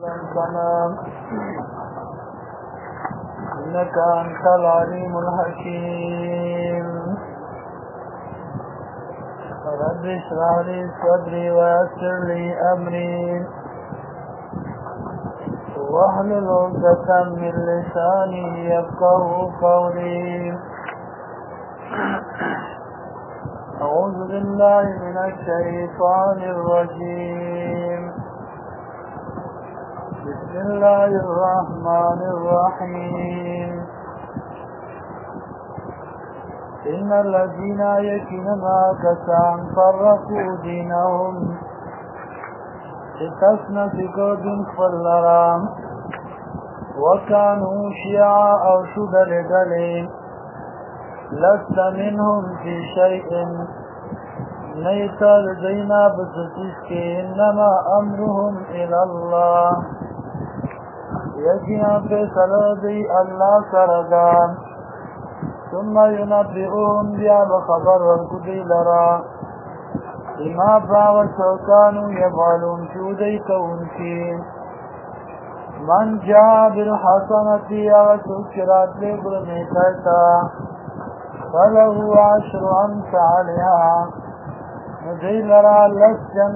تمام إنك أنت العليم الحكيم رب اشرح لي صدري ويسر لي أمري واحلل عقدة من لساني يفقهوا قولي أعوذ بالله من الشيطان الرجيم بسم الله الرحمن الرحيم إن الذين يكنما كسان فرقوا دينهم اتسنا فكو دين فلرام وكانوا شيعا أو شدل دلين لست منهم في شيء نيتر دينا بسسك إنما أمرهم إلى الله يجينا بسلدي الله سردان ثم ينبئهم بها بخبر والكدي لرا بما باوشو كانوا يفعلون شودي كونكين من جاء بالحسنة وشكرات لبرميتتا فله عشر أمثالها ندي لرا لسجن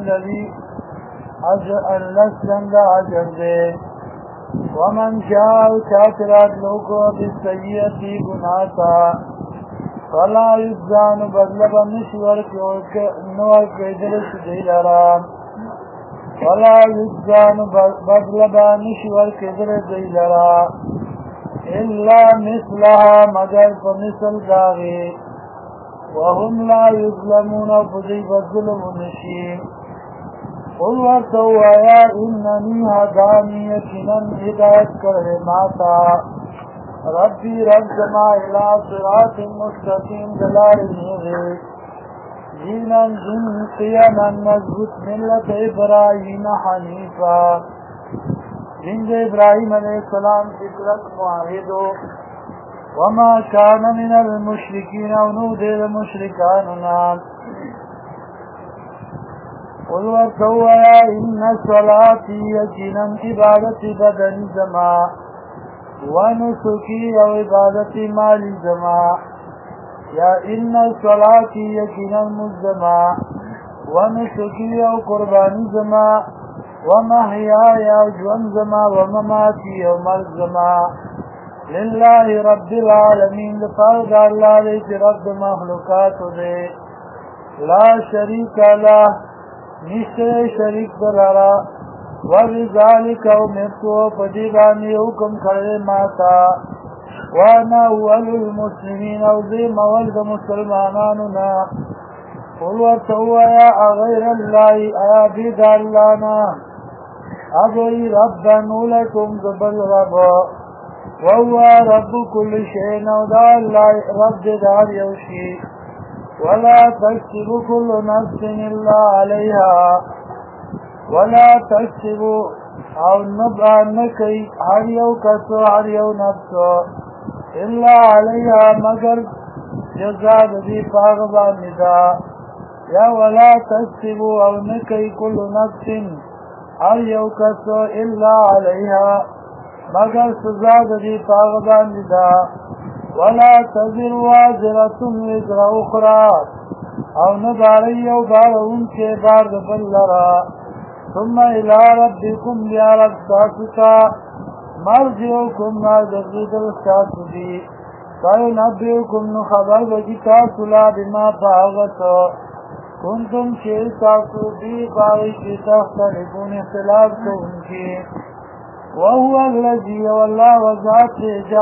أجر دي ومن جاء كافرات لوكو بالسيئة گناتا فلا يجزان بدلب نشور كيدرس دي لرا فلا يجزان بدلب نشور كيدرس دي لرا إلا مثلها مگر فمثل داغي وهم لا يظلمون فضيب الظلم النشيم قل ورتویا اننی هدانی یقینا هدایت کرے ماتا ربی رب زما الى صراط مستقیم دلال نیغی دینا جن قیما مضبوط ملت ابراہیم حنیفا جن ابراہیم علیہ السلام فکرت معاہدو وما كان من المشركين ونود المشركاننا قل ورتویا ان صلاتي یقینا عبادت بدن زما ونسکی او عبادت مالی زما یا ان صلاتي یقینا مزما ونسکی او قربانی زما ومحیای او جون زما ومماتی او مرگ زما لله رب العالمین لفرد اللہ لیت رب مخلوقات دے لا شریک له نشتر شریک دلارا وبذالک امرتو پدیبانی حکم کرے ماتا وانا اول المسلمین او دی مولد مسلمانانونا قل ورتویا اغیر اللہ ایا بید اللانا ابوی ربنو لکم زبل رب وهو رب كل شيء نودا الله رب دار يوشي ولا تكسب كل نفس إلا عليها ولا تكسب أو نبع نكي هر يو كسو هر يو نفسو إلا عليها مگر جزاد دي فاغبا ندا يا ولا تكسب أو نكي كل نفس هر يو كسو إلا عليها مگر سزا دی پاغبان دا ولا تزر وازرة وزر اخرى او نداری او بارون کے بار دبل لرا ثم الى ربكم بیا رب ساستا مرجعكم نازدید الساسدی فینبئکم نخبر بجتا سلا بما پاغت کنتم چیل ساسو بی بائی کی تختلفون اختلاف کو انکی وهو الذي والله وذات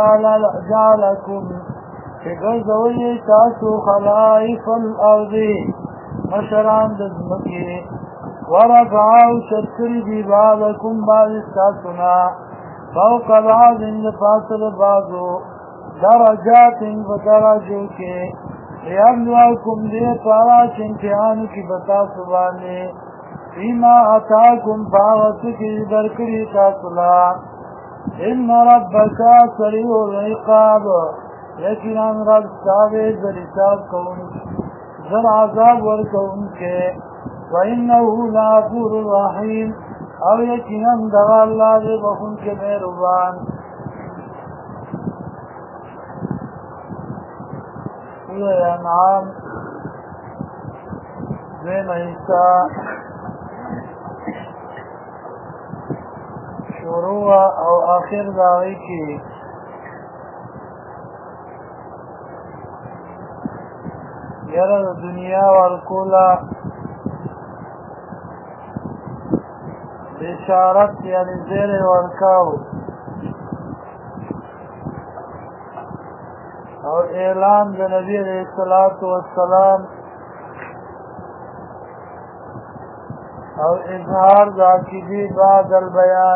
جعلكم فقرزوي تاسو خلائف الأرض مشران دزمكي ورفعوا شكري ببعضكم بعض استاسنا فوق بعض لفاصل بعضو درجات ودرجوك ليبلوكم دي پاراش امتحانك بتاسباني فيما أتاكم فاغتك بركري تاسلا إن ربك سريع العقاب يكنا رب سابه ذرساب كون ذر عذاب وركون کے وَإِنَّهُ لَغَفُورٌ رَحِيمٌ او یقینا دغه الله دې بخونکي مهربان. سورة انعام دویمه حصہ شروع او آخر داغی کی یره د دنیا ورکولا بشارت یعنی زیر ورکاو او اعلان د نبی علیہ الصلوۃ والسلام او اظهار د عقیدې بعد البیان.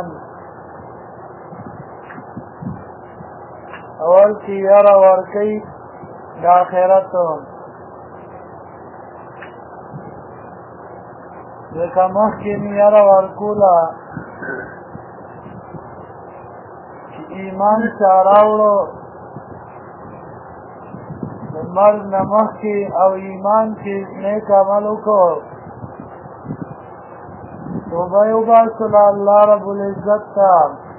اول کی یره ورکی د آخرت ځکه مخکې مې یره ورکوله چې ایمان چا راوړو د مرګ نه مخکې او ایمان کې نیک عمل وکړو توبه یې وباسله الله رب العزت ته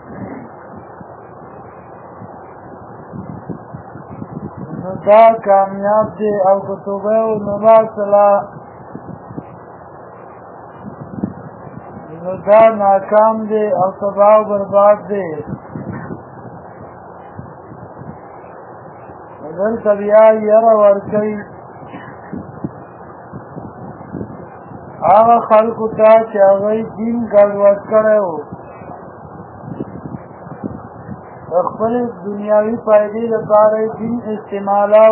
نو دا کامیاب دی او که توبه یې ونه باسله نو دا ناکام دی او تباه و برباد دی. دلته بیا یره ورکوي هغه خلکو ته چې هغوی دین ګډوډ کړی و د خپلې دنیاوي فایدې لپاره یې دین استعمالو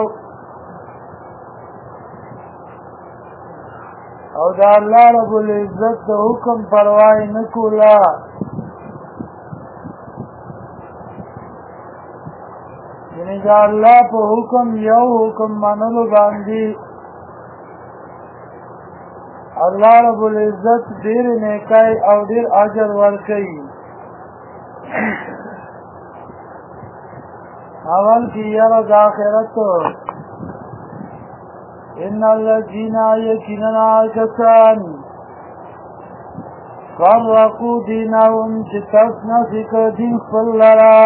او د الله رب العزت د حکم پروا یې نه کوله. یعنې د الله په حکم یو حکم منلو باندې الله رب العزت ډېر نیکۍ او ډېر اجر ورکوي. اول کې یره د آخرت ان الذین یقینا کسان فرقوا دینهم چې تفناسي کړه دین خپل لره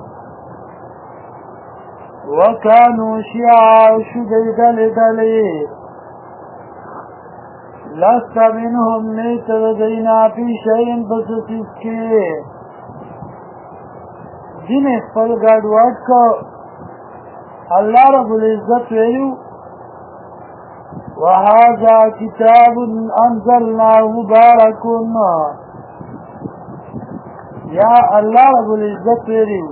وکانو شیعا شو دی ډلې ډلې لست منهم نیت د دینا فی شیء پس څیز کې دین خپل ګډوډ کو. الله رب العزت ویلو وهذا كتاب انزلناه مبارك یا الله رب العزت ویلو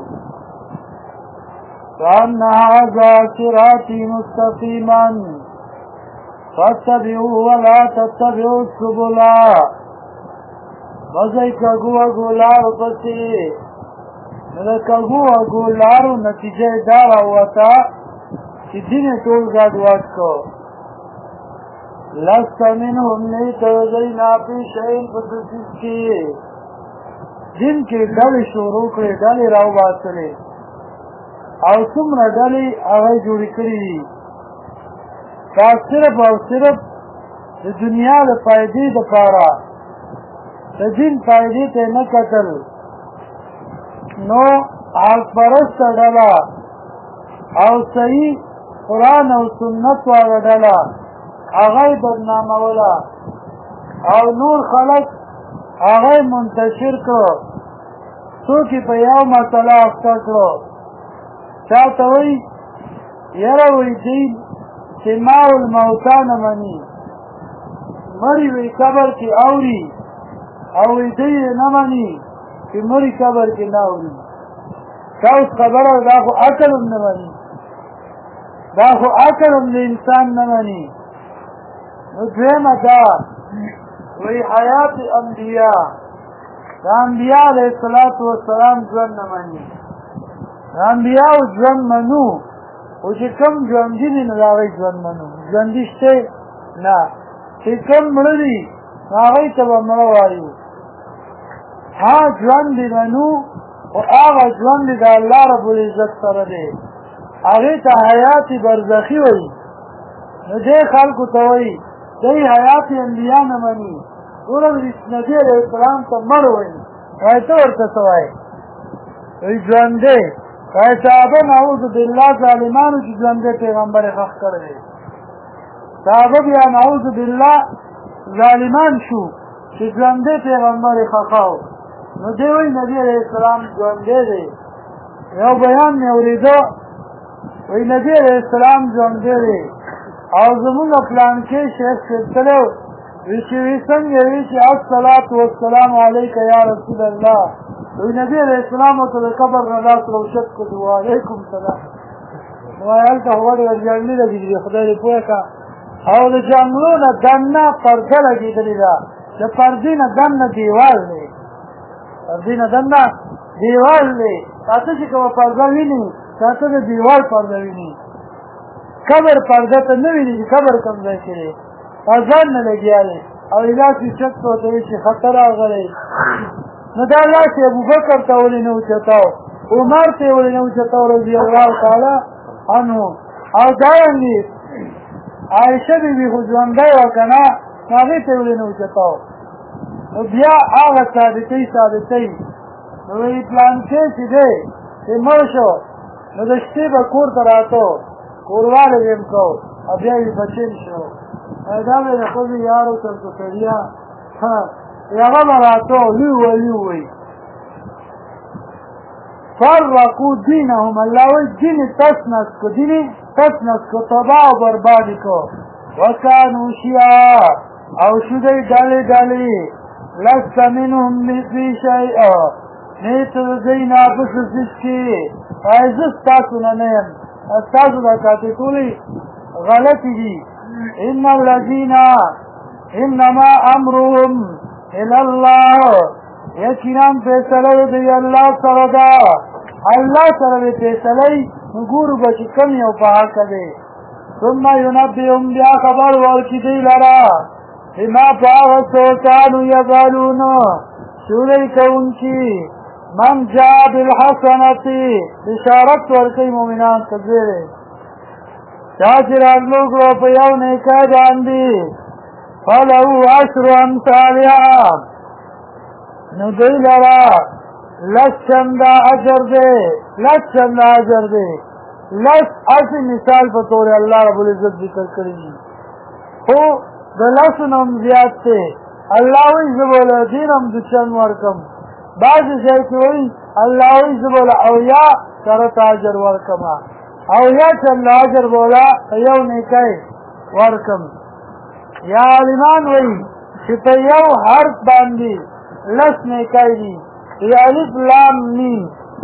وأن هذا صراطي مستقيما فاتبعوه ولا تتبعوا السبل مزای کګو ګولارو پسې نو کګو ګولارو نتیجه دا راوته چې دین ټول ګډوډ کو. لست منهم نیت دینا فی شیء پسې کې دین کې ډلې شروع کړې ډلې راوباسلې او څومره ډلې هغه جوړې کړې دي دا صرف او صرف د دنیا د فایدې دپاره د دین فایدې ته نه کتل نو حق پرسته ډله او صحیح قرآن او سنت واله ډله هغه یې بدناموله او نور خلک هغه یې منتشر کړو څوک یې په یو مسله اخته کړو چا ته وایي یاره وایي دوی سماع الموتا نه مني مړي وایي قبر کې اوري او وایي دوی یې نه مني چې مړي قبر کې نه اوري دا اوس خبره دا خو عقل هم نه مني دا خو عقل هم د انسان نه مني. نو دویمه دا وایي حیات انبیا د انبیا علیه الصلاة والسلام ژوند نه مني د انبیاو ژوند منو خو چې کوم ژوندي دي نو د هغوی ژوند منو ژوندي شته نه چې کوم مړه دي نو هغوی ته به مړه وایو ها ژوند دې منو خو هغه ژوند دې د الله رب العزت سره دی هغې ته حیات برزخي وایي نو دې خلکو ته وایي دوی حیات انبیا نه مني ګوره نبي علیه السلام ته مړ وایي وایي ته ورته څه وایې وایي ژوندی وایي صحابه نعوذ بالله ظالمانو چې ژوندی پیغمبر یې ښخ کړی دی صحابه بیا نعوذ بالله ظالمان شو چې ژوندی پیغمبر یې ښخاو نو دی وایي نبي علیه السلام ژوندی دی یو بیان مې اورېده وایي نبي علیه السلام ژوندی دی او زمونږ پلانکې شیخ صاحب تللی وی چې وی څنګه وی چې الصلاة والسلام علیک یا رسول الله وی نبی علیہ السلام ته د قبر نه لاس روشت کړو وعلیکم سلام نو هلته وړ ورجړلې لګېږي خدای دې پوه کا او د جنګلو نه دننه پرده لګېدلې ده د پردې نه دننه دیوال دی پردې نه دننه دیوال دی تاسو چې کومه پرده ویني تاسو د دیوال پرده ویني قبر پرده ته نه ویني چې قبر کوم ځای کې دی اذان نه لګیاله او الهي شک ته وي چې خطر راغلی نو دا لاس ابوبکر ته ولې نه اوچتاو عمر ته ولې نه اوچتاو رضی الله تعالی عنه او دارنګي عائشه بیبي خو ژوندی وه که نه هغې ته ولې نه اوچتاو نو بیا هغه ثابتۍ نو وایي پلانکې چې دی چې مړ شو نو د شپې به کور ته راته کورواله به یم کو او بیا یې بچین شو دا به د ښځې یارو تر سړیا هغه به راته وی فرقو دینهم الله وی دین تسنس کو تباہ و بربادی کو وکانو شیعا او شدی ڈالی لست منهم فی شیء نیت زینا بسسس کی ایزس تاسو ننیم تاسو دا کاتی تولی غلطی دی ان الذین انما امرهم الى الله یقینا فیصله دی الله سره دا الله سره فیصله ګورو به چې کم یو په حق دی ثم ينبئهم بیا خبر ورکړي دی لرا بما فعلوا كانوا يفعلون سورې کوونکي من جاء بالحسنة بشارت ورکړي مؤمنان ته زیری چا چې راغلو کړو په یو نیکه باندې فله عشر امثالها نو دوی لرا لس چنده اجر دی لس اسی مثال په طور الله رب العزت ذکر کړی خو د لسو نه هم زیات دی الله وایي زه به له دې نه هم د چند ورکم بعضې ځای کې وایي الله وایي زه به له اویا سره ته اجر ورکمه اویا چنده اجر به له یو نیکی ورکم یا عالمان وایي چې په یو حرف باندې لس نیکی دي الف لام میم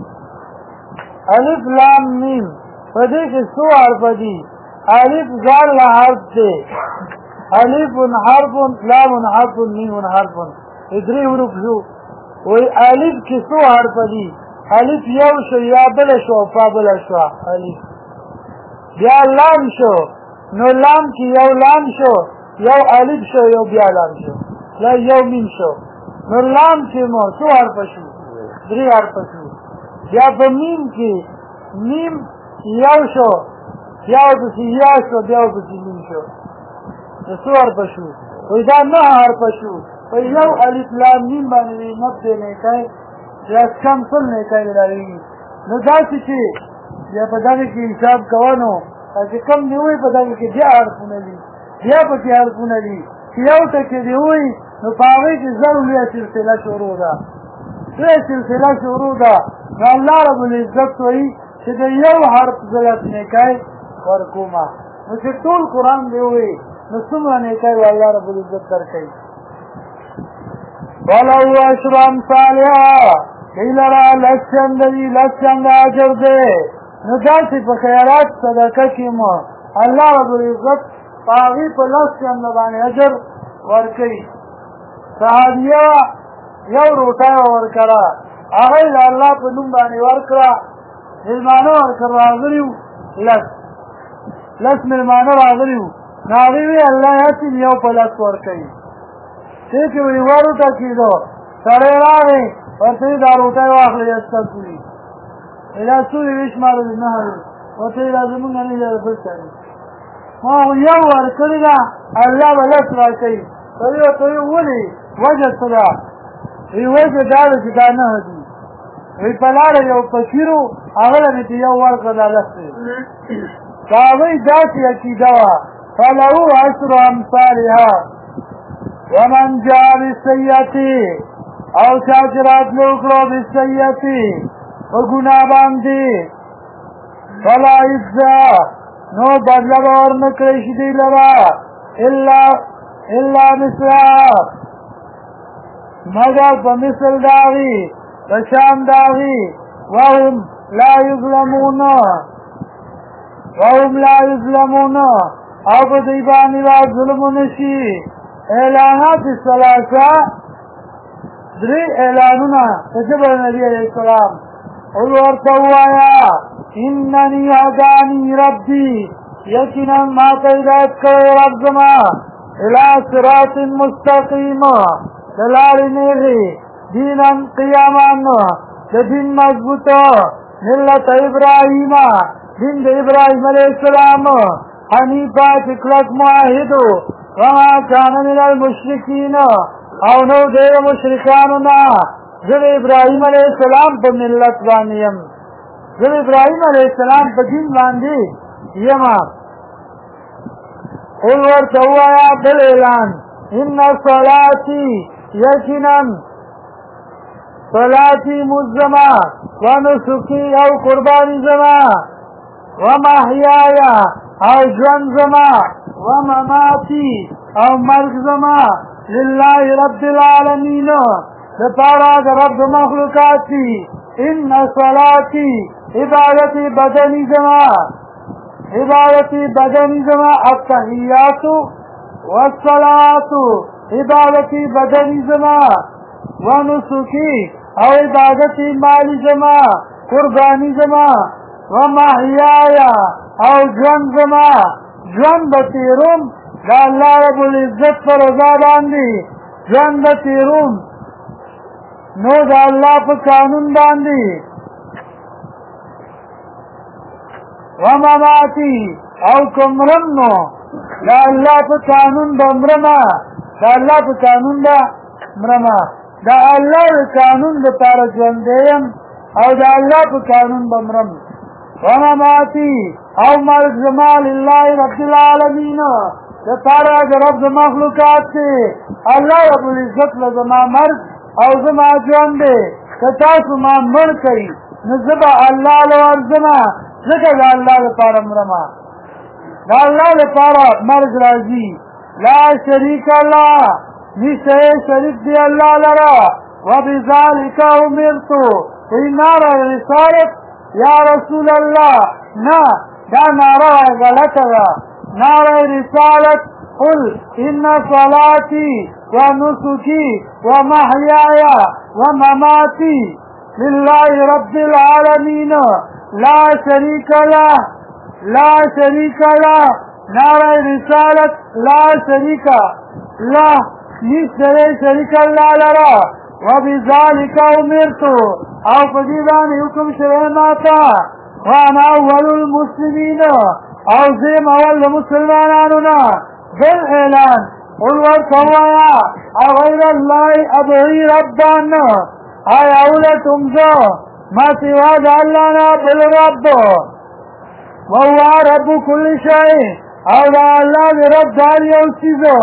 په دې کې څو حرف دي الف ځان له حرف دی الف حرف لام حرف میم حرف درې حروف شو وایي الف کې څو حرف دي الف یو شو یا بله شو فا بله شو الف بیا لام شو نو لام کې یو لام شو یو الف شو یو بیا لام شو یو میم شو نو لام کې مو څو حرف شو درې حرف شو بیا په میم کې میم یو شو بیا ورپسې یا شو بیا ورپسې میم شو نو څو حرف شو وایي دا 9 حرف شو په یو الف لام میم باندې 90 نیکی یا کم سل نیکی لري نو داسې چې بیا په دغه کې حساب کوه نو چې کم دې وایي په دغه کې بیا حرفونه دي بیا پکې حرفونه دي چې یو ټکي دې وایي نو په هغې کې زر لویه سلسله شروع ده نو الله رب العزت وایي چې د یو حرف زلت نیکی ورکومه نو چې ټول قرآن دې وایي نو څومره نیکی به الله رب العزت درکوي ولو عشر امثالها دی لرا لس چنده اجر دی نو داسې په خیرات صدقه کې مو الله رب العزت په هغې په لس چنده باندې اجر ورکوي صحابیه یو روټۍ ورکړه هغه یې د الله په نوم باندې ورکړه مېلمانه ورکړه راغلي وو لس مېلمانه راغلي وو نو هغې وی الله یاسین یو په لس ورکوي دې کې وایي یوه روټه کېدو سړی راغی ورته یې دا روټۍ واخلئ استاسو وي دا څو یې وي شماره دې 9 ورته یې دا زمونږ نه دی دا بل چا دی ما یو ورکړې ده الله به لس راکوي سړي ورته ویل ولې وجه څه ده وی وجه دا ده چې دا نه دي وی په لاره یو فقیرو هغه له مې یو ورکړه دا لس دی دا هغوی داسې عقیده وه فله عشر امثالها ومن جاء بالسیئة او چا چې راتلو وکړو بالسیئة په ګناه باندې فلا یجزا نو بدله به ورنه کړی شي دوی لره الا مثلها مگر په مثل د هغې په شان د هغې وهم لا یظلمون او په دوی باندې به ظلم ونه شي اعلانات ثلاثه درې اعلانونه په ژبه د نبي علیه السلام قل ورته ووایه انني هداني ربي یقینا ما ته هدایت کړی رب زما الى صراط مستقیم د لارې نیغې دینا قیاما د دین مضبوطه ملت ابراهیم دین د ابراهیم علیه السلام حنیفا چې کلک معاهدو وما کان من المشرکین او نو د مشرکانو نه زه د ابراهیم علیه السلام په ملت باندې یم زه د ابراهیم علیه السلام په دین باندې یم قل ورته ووایه بل اعلان ان صلاتي یقینا صلاتي مونځ زما ونسکي او قرباني زما ومحیای او ژوند زما ومماتي او مرګ زما لله رب العالمین لپاره د رب مخلوقات دي ان صلاتي عبادتي بدني زما التحیات والصلاة عبادتي بدني زما ونسکي او عبادتي مالی زما قربانی زما ومحیای او ژوند زما ژوند به تیروم د الله رب العزت په رضا باندې ژوند به تیروم نو د الله په قانون باندې ومماتي او کمرم نو د الله په قانون به مرمه د الله په قانون به مرمه د الله د قانون دپاره ژوندی یم او د الله په قانون به مرم ومماتي او مرګ زما لله رب العالمین دپاره د رب د مخلوقات دی الله رب العزت له زما مرګ او زما ژوند دی که تاسو ما مړ کوئ نو زه به الله له ورځمه ځکه د الله لپاره مرمه د الله لپاره مرګ راځي لا شریک الله نشته شریک دی الله لره وبذلک امرت وی ناره رسالت یا رسول الله نه دا ناره غلطه ده ناره رسالت قل ان صلاتي ونسكي ومحياي ومماتي لله رب العالمين لا شريك له ناره رسالت لا شريك له نشتري شريك الله لرا وبذلك امرت او فدیدان حکم شوه ماتا وانا اول المسلمین او زیم اول مسلمانانو نا بالاعلان قل ورکوایا غیر اللہ ابعی ربان آیا اولتم جو ما سوا دا اللہ نا بالرب وهو رب كل شيء او دا اللہ دی رب داری او چیزو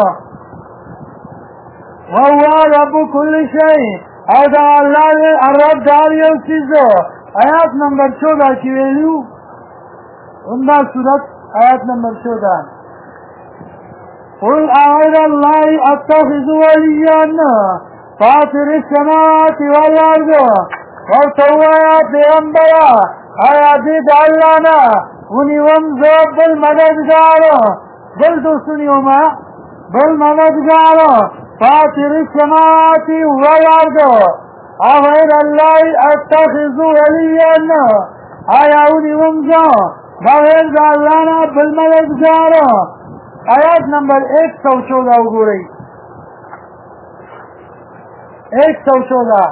وهو رب كل شيء او دا اللہ دی رب داری او چیزو آیات نمبر 14 کی ویلیو اندہ صورت آیات نمبر 14 قل اغیر اللہ اتخذ ولیان فاطر السماوات والارض ورطوایا پیغمبرا آیا دید اللہ نا ونیوم زو بالمددگارو بل دوسنیوما بالمددگارو فاطر السماوات والارض اغیر اللہ اتخذ ولیان آیا ونیوم زو بغیر دا اللہ نا بالمددگارو آیات نمبر 114 وګورئ 114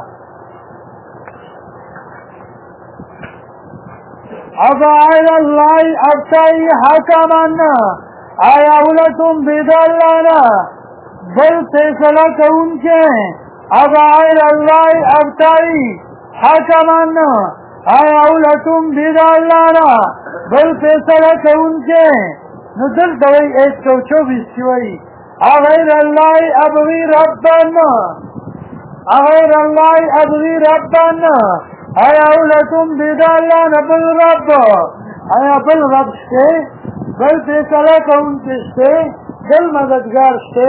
افعل الله ابتغي حكما آیا ولتم بيد الله بل فیصلہ کون کے اب غیر اللہ ابتائی حکمان آیا اولتم بید اللہ نا بل فیصلہ کون کے ندل دوئی 124 چوئی غیر اللہ ابغی ربان غیر اللہ ابغی ربان آیا اولتم بید اللہ نا بل رب آیا بل رب شتے بل فیصلہ کون کے شتے بل مددگار شتے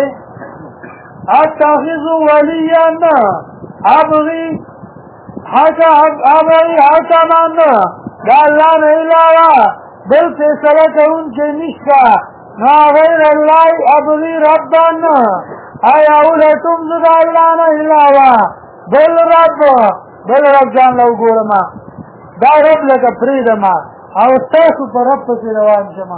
اتخذ ولیا ابغی حکمان دا اللہ نے علاوہ بل فیصلہ کون کے نشتا نا غیر اللہ ابغی ربان آیا اولتم دا اللہ نے علاوہ بل رب جان لو گورما دا رب لکا پریدما او تاسو پر رب پسی روان شما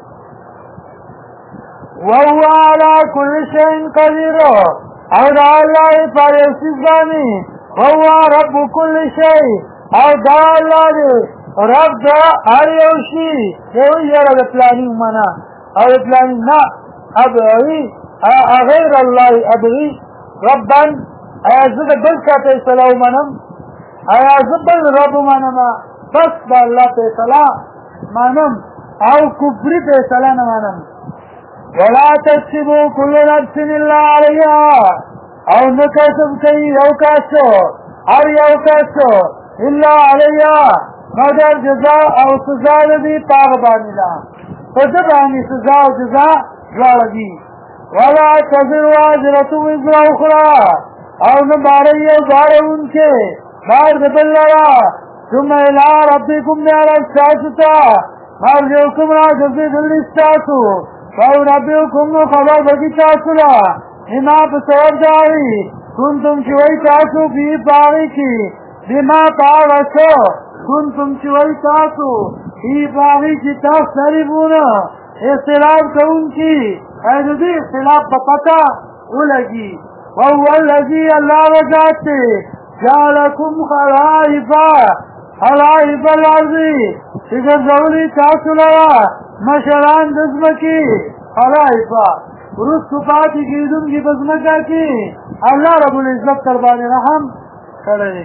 وهو على كل شيء قدير او دا اللہ پر سزانی وهو رب كل شيء او دا اللہ دے رب دا ہر یوشی یوی یرا دا پلانی منا او پلانی نا ابغی غیر اللہ ابغی ربان ایا زد بل کا پیسلہ منم ایا زد بل رب منم بس دا اللہ پیسلہ منم او کفری پیسلہ نمانم ولا تكسبوا كل نفس الا عليها او نكسب كي يوكاسو او يوكاسو الا عليها مگر جزاء او سزا لدي طاغباني لا فجباني سزا و جزاء جوالدي ولا تزر واجرة وزر اخرى او نباري وزار انكي بار دبلرا ثم الى ربكم نار الساستا مرجوكم را جزيد الاستاسو فَأُنَبِّئُكُمْ خبر بکی تاسولا اما بسبب داری کنتم چوئی تاسو بی باغی کی بما پاوسو کنتم چوئی تاسو بی باغی کی تاس سریبونا اختلاف کون کی ایدودی اختلاف بپتا اولگی وَهُوَ الَّذِي اللہ وجاتے جَعَلَكُمْ خَلَائِفَ الْأَرْضِ اگر زولی تاسولا مشران دزمکی خلائفہ رسو پاتی گیدن کی بزمکا کی اللہ رب العزت تربان رحم کرے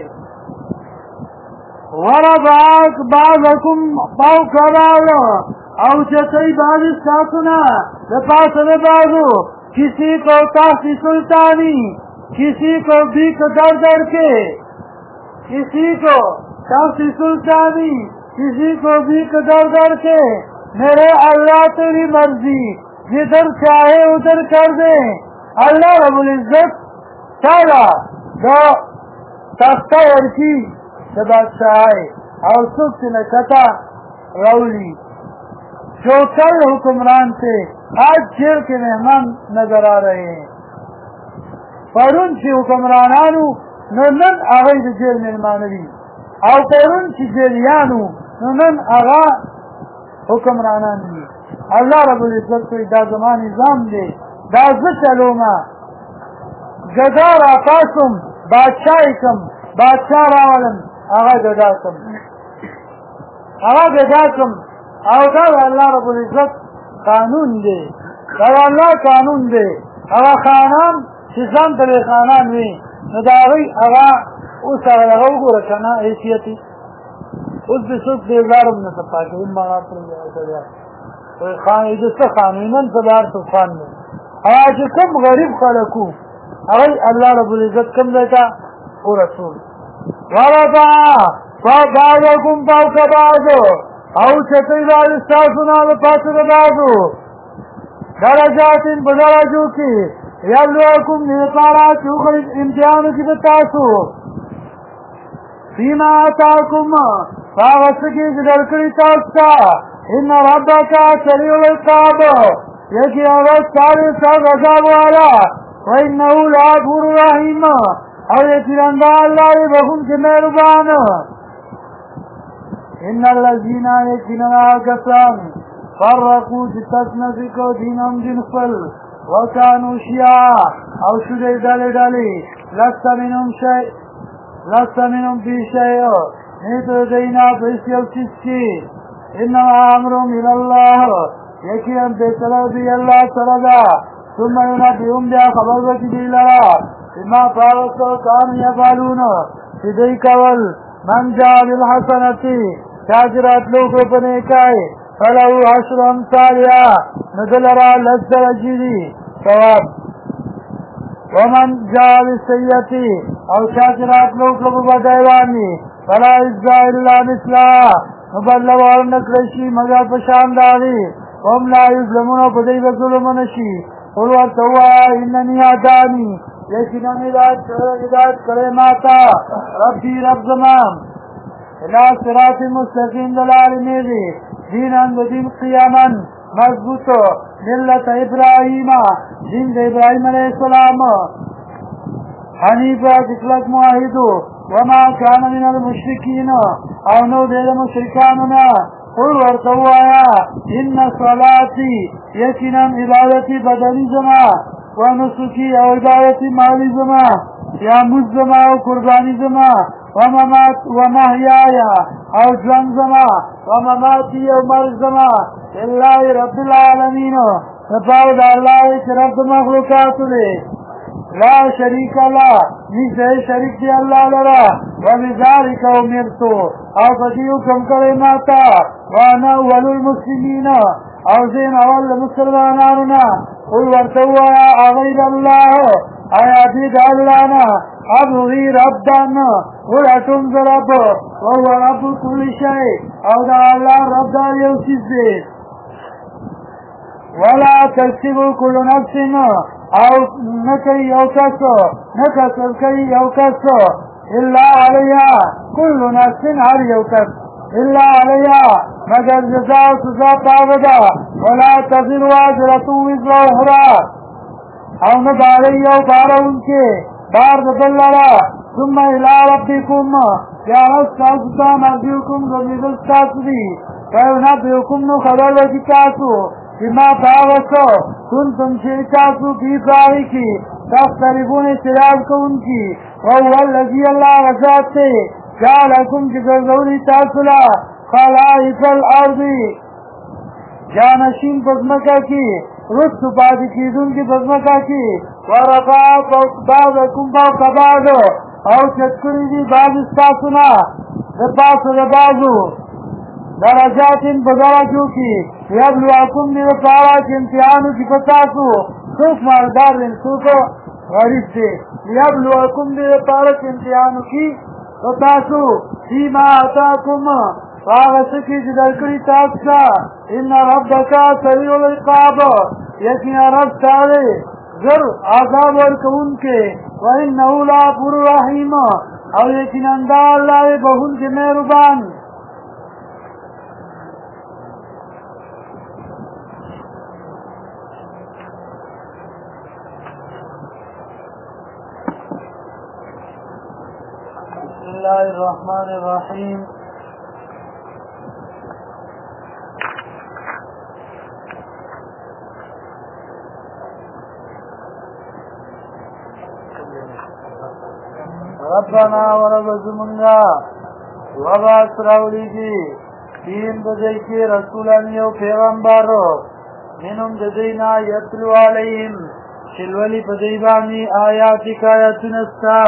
ورباک بعضکم فوق بعض او چتی بعض ساتنا لپاس لبازو کسی کو تحت سلطانی کسی کو بیک در در کے کسی کو تحت سلطانی کسی کو بیک در در کے میرے اللہ تیری مرضی جدھر چاہے ادھر کر دے اللہ رب العزت چاہا جو تختہ ورکی سے بادشاہے اور سکھ سے نکتا رولی جو کل حکمران تھے آج جیل کے مہمان نظر آ رہے ہیں پرون چی حکمرانانو نن آغای دا جیل مہمانوی او پرون چی جیلیانو نن آغا حکمرانان دی اللہ رب العزت کوئی دا زمان نظام دے دا زچلو ما گدا را پاسم بادشاہی کم بادشاہ راولم آغا گدا کم او دا اللہ رب العزت قانون دے دا اللہ قانون دے آغا خانان شیزان تلے خانان وی نداغی آغا اس آغا گو رکھنا حیثیتی اس بسوک دیزارم نسپا کے ان مغاب پر جائے کوئی خانی جستا خانینن صدار سفان میں آج کم غریب خلقو اگر اللہ رب العزت کم دیتا او رسول ورطا فبعضکم فوق بعض او چتی بعض استاسونا بپاسد بعضو درجات بدرجو کی یبلوکم نیپارا چوخر امتحانو کی بتاسو فیما آتاکم فاغسکی جدرکری تاستا ان ربکا سریع العقاب یکی اغس ساری سر عذاب والا وانہو لغفور رحیم اور یکی رنگا اللہ بخون کے مہربان ان الذین یکننا کسان فرقوا جتسنسکو دینم جنفل وکانو شیعا او شده ڈالی ڈالی لست منهم فی شیع نیتو دینا پیسی او چیز کی انما امرهم الاللہ یکی ان بیتلو دی اللہ سردا ثم ينبئهم بیا خبر وکړي دوی لره بما فعلوا كانوا يفعلون چې دوی کول من جاء بالحسنة چا چې راتلو کړو په نیکۍ فله عشر امثالها نو ده لره لس درجې دي ثواب ومن جاء بالسیئة او چا چې راتلو کړو په بدۍ باندې فلا یجزا الا مثلها نو بدله ورنه کړی شي مګر په شان د هغې هم لا یظلمون او په دوی به ظلم ونه شي قل ورته ووایه انني هداني یقینا هدایت کړی ما ته ربي رب زما الى صراط مستقیم د لارې نیغې دینا د دین قیاما مضبوطو ملت ابراهیم دین د ابراهیم علیه السلام حنیفه چې کلک موحدو وما كان من المشرکین او نو د مشرکانو نه قل ورته ووایه ان صلاتي یقینا عبادتي بدني زما ونسکی او عبادتي مالی زما یا مز زما او قربانی زما ومحیای او ژوند زما ومماتی او مرګ زما لله رب العالمین دپاره د الله چې رب د مخلوقاتو دی لا شریک له نشته شریک دی الله لره وبذلک امرتو او په دې حکم کړی ما ته وانا اول المسلمین او زین اول مسلمانانو نه قل ورته ووایه اغیر الله آیا دې د الله نه ابغي ربا ولټوم زه رب وهو رب کل شی او د الله رب دا یو څیز دی ولا تکسب کل نفس او نه کوي یو کس نه کسب کوي یو کس الا علیها کل نفس هر یو کس الا علیها مگر جزا او سزا پاغه ده ولا تزر وازرة وزر اخرى او نه باری یو بارونکې بار د بل لره ثم الى ربکم یا رب ستاسو ته مرجعکم ګرځېدل ستاسو دي فینبئکم نو خبر وکړي تاسو بما هغه څه کنتم چې تاسو فی هغې کې تختلفون اختلاف کوونکي وهو الذي الله هغه ذات دی جعلکم چې ګرځولي تاسو له خلائف الارض جانشین په ځمکه کې رستو پاتې کېدونکي په ځمکه کې ورفع بعضکم فوق بعض او چت کړي دي بعض ستاسو نه د پاسه د بعضو درجات په درجو کې یبلوکم دې لپاره چې امتحان وکړي په تاسو څوک مالدار دی څوک غریب دی یبلوکم دې لپاره چې امتحان وکړي په تاسو فیما آتاکم هغه څه کې چې درکړي تاسو ته ان ربک سریع العقاب یقینا رب تعالی زر عذاب ورکوونکی وانه لغفور رحیم او یقینا دا الله بخښونکی مهربان بسم الله الرحمن الرحیم ربنا ورب زمونگا وباس راولیگی دین ددیکی رسولان یو پیغمبر منم ددینا یتلو علیهم شلولی پدیبانی آیاتی کایتنستا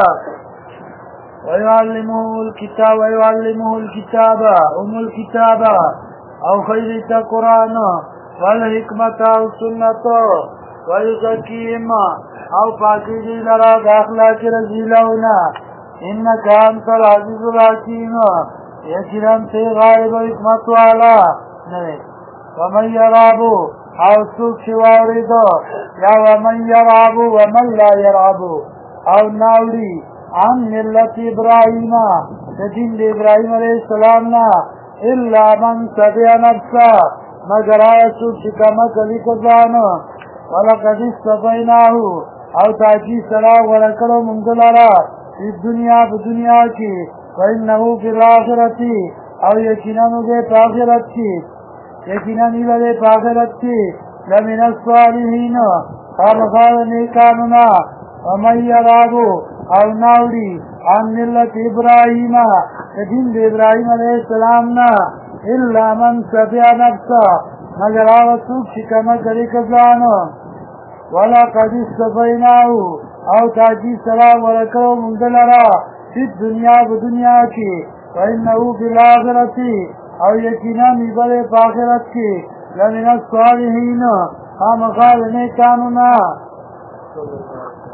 ویعلمه الكتاب الكتاب او خیرتا قرآن والحکمت او سنت ویزکیم او پاکی دی لرا داخلا کی رزیلونا انکا انت العزیز الحکیم یقیناً تی غالب و حکمت والا نوی ومن یرابو او سوک شواوری دو یا ومن یرابو ومن لا یرابو او ناوری عن ملت ابراہیم دین دی ابراہیم علیہ السلام نا الا من تبع نفسا مگر آیا سوک شکمت علی کزانو ولقد استفیناہو او تاکی سلام ورکڑو منزلارا فی الدنیا بدنیا کی وإنہو فی الآخرتی او یقینانو دے پاخرت کی یقینانی لدے پاخرت کی لمن الصالحین خامخار نیکانونا ومن یرابو او ناوری عن ملت ابراہیم دین دے ابراہیم علیہ السلام نا الا من تبع نفسا مگر آواتوک شکمت علی کزانو ولقد اصطفیناه او تاجی سلام ورکو مندلرا فی الدنیا بدنیا کی وانه فی الاخرة او یقینا میبر پاخرت کی لمن الصالحین خامخال نیکانونا